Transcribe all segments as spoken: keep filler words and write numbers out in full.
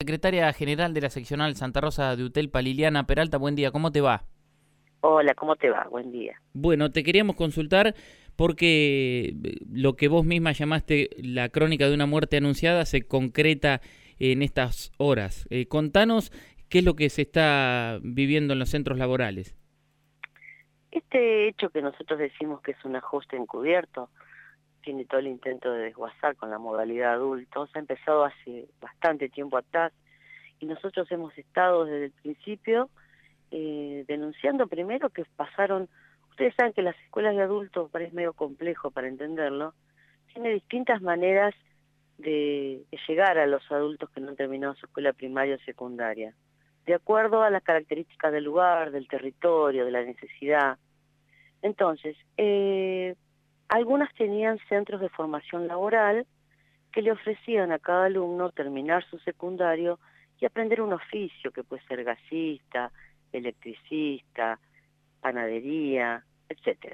secretaria general de la seccional Santa Rosa de Utelpa, Liliana Peralta. Buen día, ¿cómo te va? Hola, ¿cómo te va? Buen día. Bueno, te queríamos consultar porque lo que vos misma llamaste la crónica de una muerte anunciada se concreta en estas horas. Eh, contanos qué es lo que se está viviendo en los centros laborales. Este hecho que nosotros decimos que es un ajuste encubierto, tiene todo el intento de desguazar con la modalidad adultos, ha empezado hace bastante tiempo atrás y nosotros hemos estado desde el principio eh, denunciando primero que pasaron, ustedes saben que las escuelas de adultos, parece medio complejo para entenderlo, tiene distintas maneras de, de llegar a los adultos que no han terminado su escuela primaria o secundaria, de acuerdo a las características del lugar, del territorio, de la necesidad. Entonces, eh, algunas tenían centros de formación laboral que le ofrecían a cada alumno terminar su secundario y aprender un oficio que puede ser gasista, electricista, panadería, etcétera.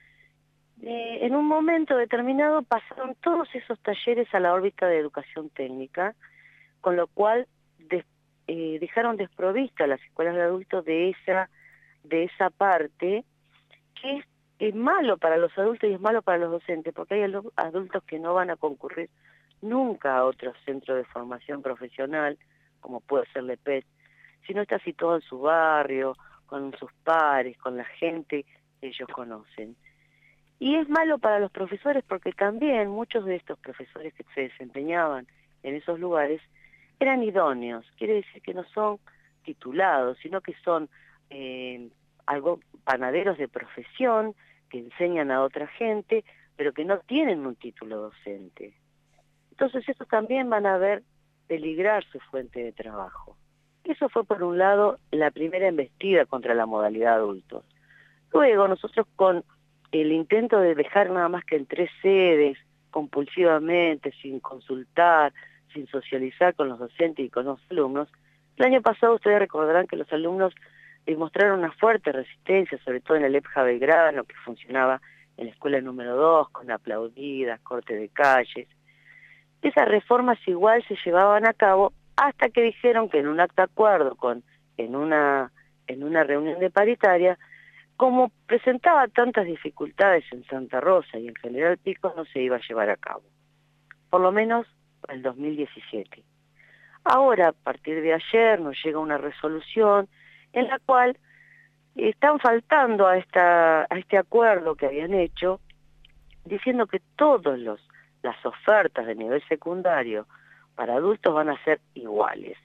Eh, en un momento determinado pasaron todos esos talleres a la órbita de educación técnica, con lo cual des, eh, dejaron desprovista las escuelas de adultos de esa, de esa parte que es, es malo para los adultos y es malo para los docentes, porque hay adultos que no van a concurrir nunca a otro centro de formación profesional, como puede ser Lepet, si no está situado en su barrio, con sus pares, con la gente que ellos conocen. Y es malo para los profesores porque también muchos de estos profesores que se desempeñaban en esos lugares eran idóneos, quiere decir que no son titulados, sino que son eh, algo panaderos de profesión que enseñan a otra gente, pero que no tienen un título docente. Entonces estos también van a ver peligrar su fuente de trabajo. Eso fue por un lado la primera embestida contra la modalidad adultos. Luego nosotros con el intento de dejar nada más que en tres sedes, compulsivamente, sin consultar, sin socializar con los docentes y con los alumnos, el año pasado ustedes recordarán que los alumnos demostraron una fuerte resistencia, sobre todo en el E P J A Belgrano, que funcionaba en la escuela número dos, con aplaudidas, corte de calles. Esas reformas igual se llevaban a cabo hasta que dijeron que en un acta acuerdo, con, en, una, en una reunión de paritaria, como presentaba tantas dificultades en Santa Rosa y en General Pico, no se iba a llevar a cabo, por lo menos el dos mil diecisiete. Ahora, a partir de ayer, nos llega una resolución en la cual están faltando a, esta, a este acuerdo que habían hecho, diciendo que todas las ofertas de nivel secundario para adultos van a ser iguales.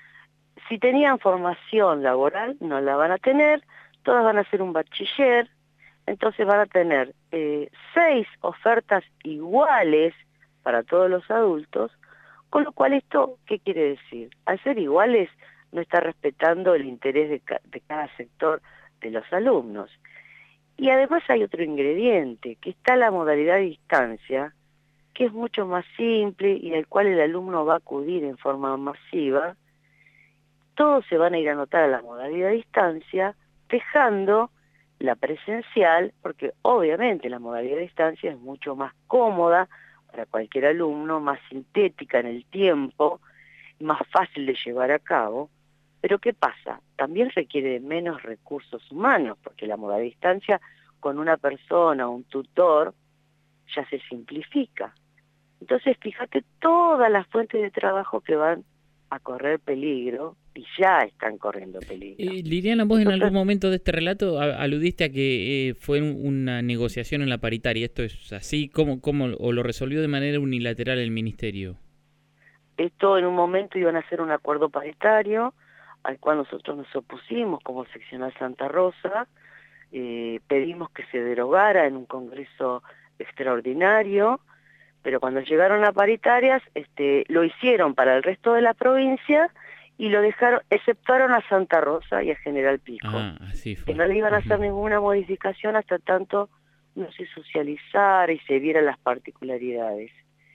Si tenían formación laboral, no la van a tener, todas van a ser un bachiller, entonces van a tener eh, seis ofertas iguales para todos los adultos, con lo cual esto, ¿qué quiere decir? Al ser iguales, no está respetando el interés de, ca de cada sector de los alumnos. Y además hay otro ingrediente, que está la modalidad de distancia, que es mucho más simple y al cual el alumno va a acudir en forma masiva. Todos se van a ir a anotar a la modalidad de distancia, dejando la presencial, porque obviamente la modalidad de distancia es mucho más cómoda para cualquier alumno, más sintética en el tiempo, más fácil de llevar a cabo. Pero ¿qué pasa? También requiere menos recursos humanos, porque la modalidad de distancia con una persona, un tutor, ya se simplifica. Entonces, fíjate todas las fuentes de trabajo que van a correr peligro y ya están corriendo peligro. Eh, Liliana, vos en Entonces, algún momento de este relato a, aludiste a que eh, fue un, una negociación en la paritaria. ¿Esto es así? ¿Cómo, cómo, o lo resolvió de manera unilateral el ministerio? Esto en un momento iban a hacer un acuerdo paritario, al cual nosotros nos opusimos como seccional Santa Rosa, eh, pedimos que se derogara en un congreso extraordinario, pero cuando llegaron a paritarias, este, lo hicieron para el resto de la provincia y lo dejaron, exceptuaron a Santa Rosa y a General Pico, Ah, así que fue. no le iban a Uh-huh. hacer ninguna modificación hasta tanto no se socializara y se vieran las particularidades,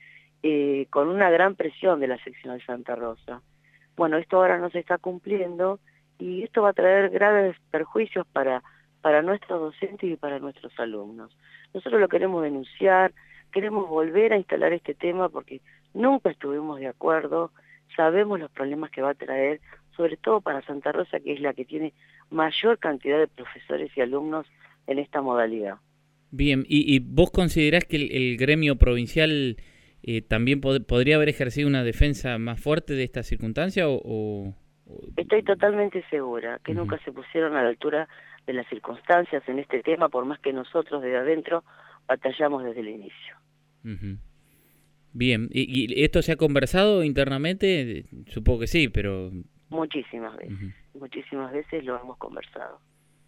eh, con una gran presión de la seccional Santa Rosa. Bueno, esto ahora no se está cumpliendo y esto va a traer graves perjuicios para, para nuestros docentes y para nuestros alumnos. Nosotros lo queremos denunciar, queremos volver a instalar este tema porque nunca estuvimos de acuerdo, sabemos los problemas que va a traer, sobre todo para Santa Rosa, que es la que tiene mayor cantidad de profesores y alumnos en esta modalidad. Bien, ¿y, y vos considerás que el, el gremio provincial eh, también pod podría haber ejercido una defensa más fuerte de esta circunstancia? O, o... Estoy totalmente segura que uh-huh. nunca se pusieron a la altura de las circunstancias en este tema, por más que nosotros desde adentro batallamos desde el inicio. Uh-huh. Bien, ¿Y, ¿y esto se ha conversado internamente? Supongo que sí, pero... Muchísimas veces, uh-huh. muchísimas veces lo hemos conversado.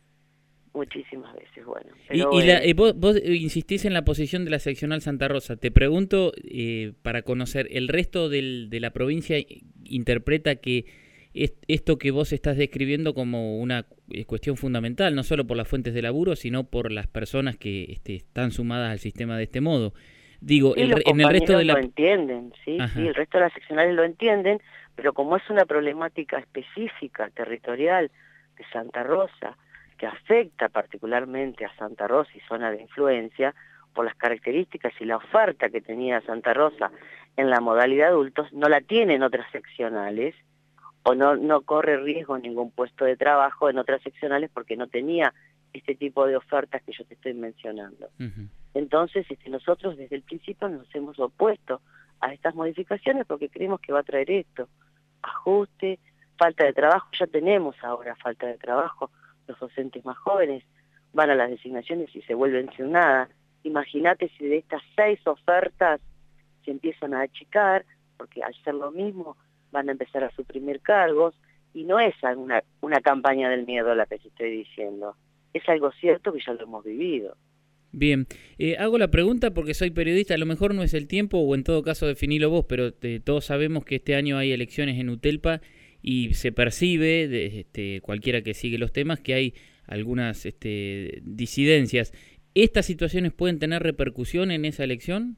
Muchísimas veces, bueno. Pero, y y, la, eh, y vos, vos insistís en la posición de la seccional Santa Rosa. Te pregunto, eh, para conocer, ¿el resto del, de la provincia interpreta que es, esto que vos estás describiendo como una cuestión fundamental, no solo por las fuentes de laburo, sino por las personas que este, están sumadas al sistema de este modo? Digo, sí, el, los en el resto de la... lo entienden, sí, Ajá. sí, el resto de las seccionales lo entienden, pero como es una problemática específica, territorial, de Santa Rosa, que afecta particularmente a Santa Rosa y zona de influencia, por las características y la oferta que tenía Santa Rosa en la modalidad de adultos, no la tienen otras seccionales, o no, no corre riesgo ningún puesto de trabajo en otras seccionales porque no tenía este tipo de ofertas que yo te estoy mencionando. Uh-huh. Entonces, este, nosotros desde el principio nos hemos opuesto a estas modificaciones porque creemos que va a traer esto, ajuste, falta de trabajo. Ya tenemos ahora falta de trabajo, los docentes más jóvenes van a las designaciones y se vuelven sin nada. Imagínate si de estas seis ofertas se empiezan a achicar, porque al ser lo mismo van a empezar a suprimir cargos, y no es una, una campaña del miedo la que te estoy diciendo, es algo cierto que ya lo hemos vivido. Bien, eh, hago la pregunta porque soy periodista, a lo mejor no es el tiempo, o en todo caso definilo vos, pero te, todos sabemos que este año hay elecciones en UTELPA y se percibe, de, este, cualquiera que sigue los temas, que hay algunas este, disidencias. ¿Estas situaciones pueden tener repercusión en esa elección?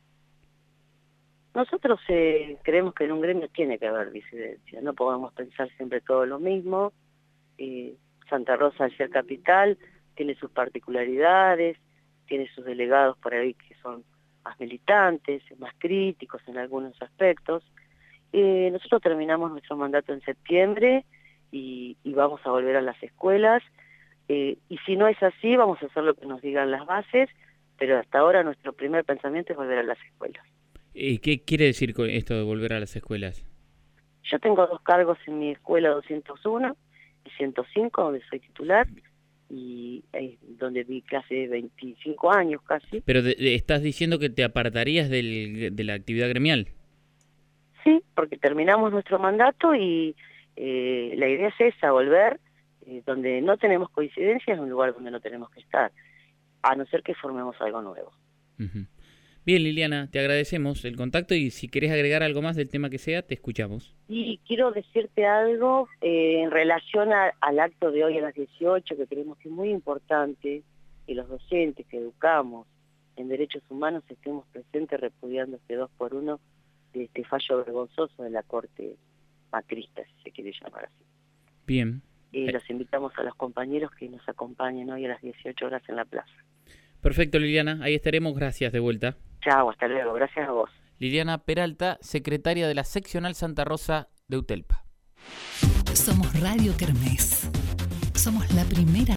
Nosotros eh, creemos que en un gremio tiene que haber disidencia, no podemos pensar siempre todo lo mismo. Eh, Santa Rosa, al ser capital, tiene sus particularidades, tiene sus delegados por ahí que son más militantes, más críticos en algunos aspectos. Eh, nosotros terminamos nuestro mandato en septiembre y, y vamos a volver a las escuelas, eh, y si no es así vamos a hacer lo que nos digan las bases, pero hasta ahora nuestro primer pensamiento es volver a las escuelas. ¿Y qué quiere decir con esto de volver a las escuelas? Yo tengo dos cargos en mi escuela doscientos uno y ciento cinco, donde soy titular, y eh, donde di clase veinticinco años casi. Pero de, de, ¿estás diciendo que te apartarías del, de la actividad gremial? Sí, porque terminamos nuestro mandato y eh, la idea es esa, volver, eh, donde no tenemos coincidencias, en un lugar donde no tenemos que estar, a no ser que formemos algo nuevo. Uh-huh. Bien, Liliana, te agradecemos el contacto y si querés agregar algo más del tema que sea, te escuchamos. Y quiero decirte algo eh, en relación a, al acto de hoy a las dieciocho, que creemos que es muy importante que los docentes que educamos en derechos humanos estemos presentes repudiando este dos por uno de este fallo vergonzoso de la Corte macrista, si se quiere llamar así. Bien. Eh, los invitamos a los compañeros que nos acompañen hoy a las dieciocho horas en la plaza. Perfecto, Liliana, ahí estaremos. Gracias de vuelta. Chao, hasta luego. Gracias a vos. Liliana Peralta, secretaria de la seccional Santa Rosa de UTELPA. Somos Radio Kermés. Somos la primera